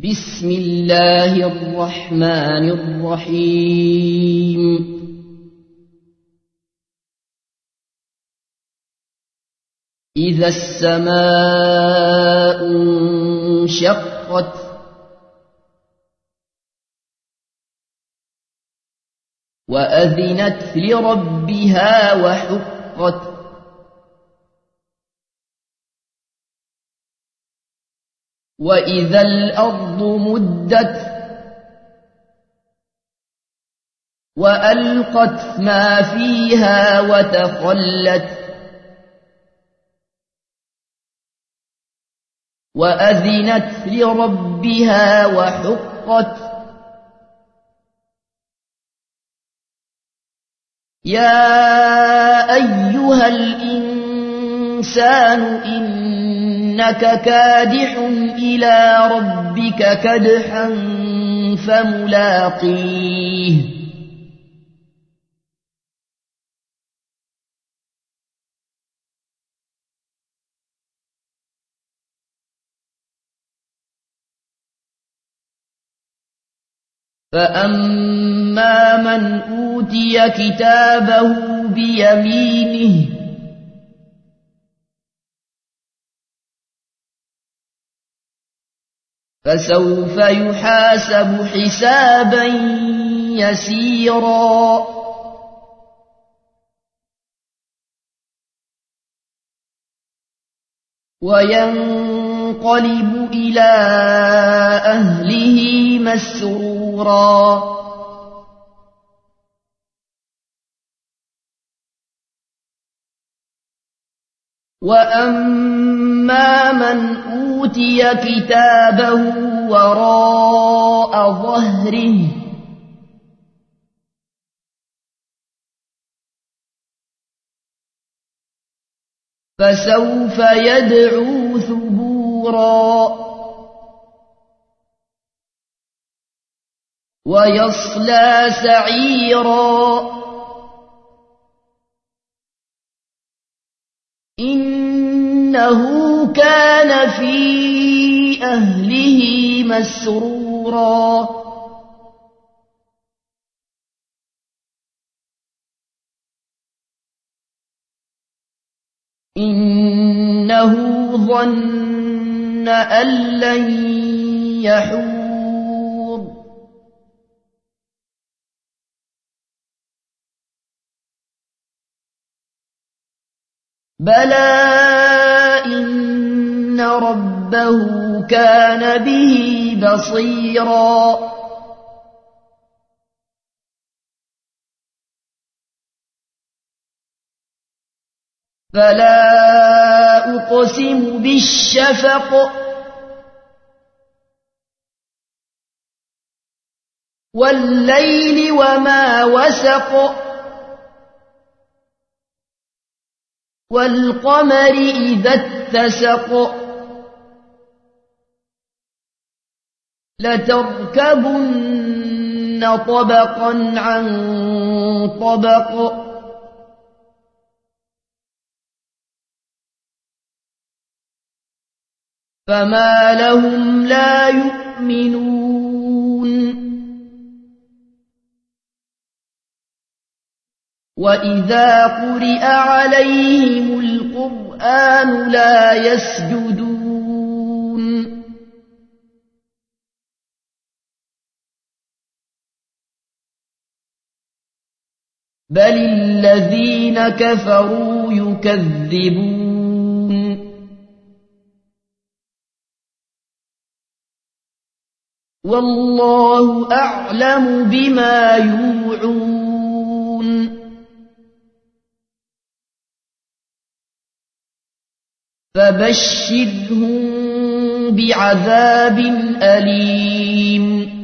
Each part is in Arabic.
بسم الله الرحمن الرحيم إذا السماء انشقت وأذنت لربها وحقت وإذا الأرض مدت وألقت ما فيها وتخلت وأذنت لربها وحقت يا أيها الإنسان إنك كادح إلى ربك كدحا فملاقيه فأما من أوتي كتابه بيمينه فسوف يحاسب حسابا يسيرا وينقلب إلى أهله مسرورا وأما من أوتي كتابه وراء ظهره فسوف يدعو ثبورا ويصلى سعيرا إنه كان في أهله مسرورا إنه ظن أن لن يحور بلى إن ربه كان به بصيرا فلا أقسم بالشفق والليل وما وسق والقمر إذا اتسق لتركبن طبقا عن طبق فما لهم لا يؤمنون وإذا قرئ عليهم القرآن لا يسجدون بل الذين كفروا يكذبون والله أعلم بما يوعون فبشرهم بعذاب أليم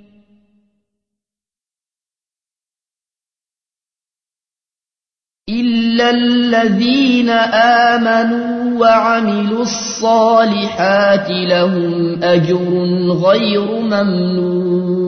إلا الذين آمنوا وعملوا الصالحات لهم أجر غير ممنون